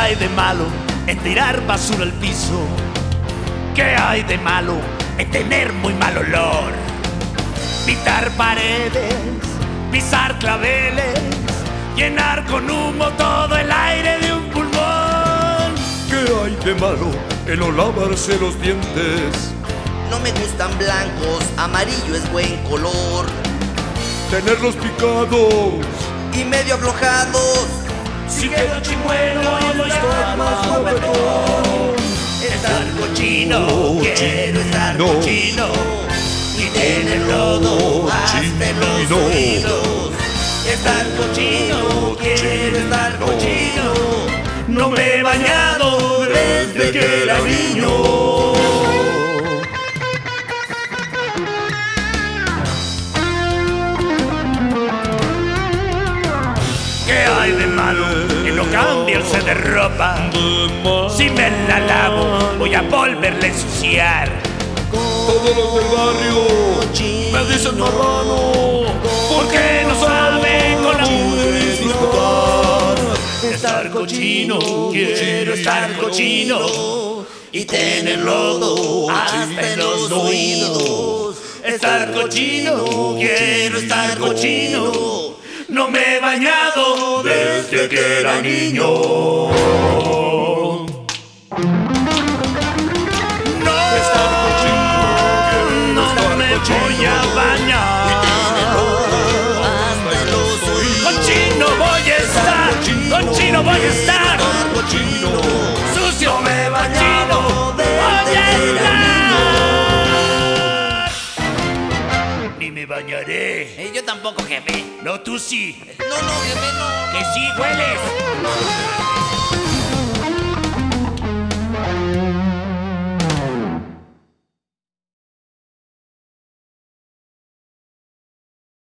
hay de malo en tirar basura al piso? ¿Qué hay de malo en tener muy mal olor? Pintar paredes, pisar claveles, llenar con humo todo el aire de un pulmón. ¿Qué hay de malo en no lavarse los dientes? No me gustan blancos, amarillo es buen color. Tenerlos picados Y medio aflojados. Si queda chimuelo y no está más guapetón. Estar cochino, quiero estar cochino. Y tener lodo hasta en los oídos. Estar cochino, quiero estar cochino. No me he bañado desde que era niño. ¿Qué hay de malo que no cambiarse de ropa? Si me la lavo, voy a volverla a ensuciar. Todos los del barrio me dicen marrano, Porque no saben con la mugre disfrutar. Estar cochino, quiero estar cochino. Y tener lodo hasta en los oídos. Estar cochino, quiero estar cochino. No me he bañado desde que era niño. Voy a bañar. Cochino voy a estar. Cochino voy a estar. Sucio me bañado. Voy a estar. Ni me bañaré. Yo tampoco, jefe. No, tú sí. No, jefe, no.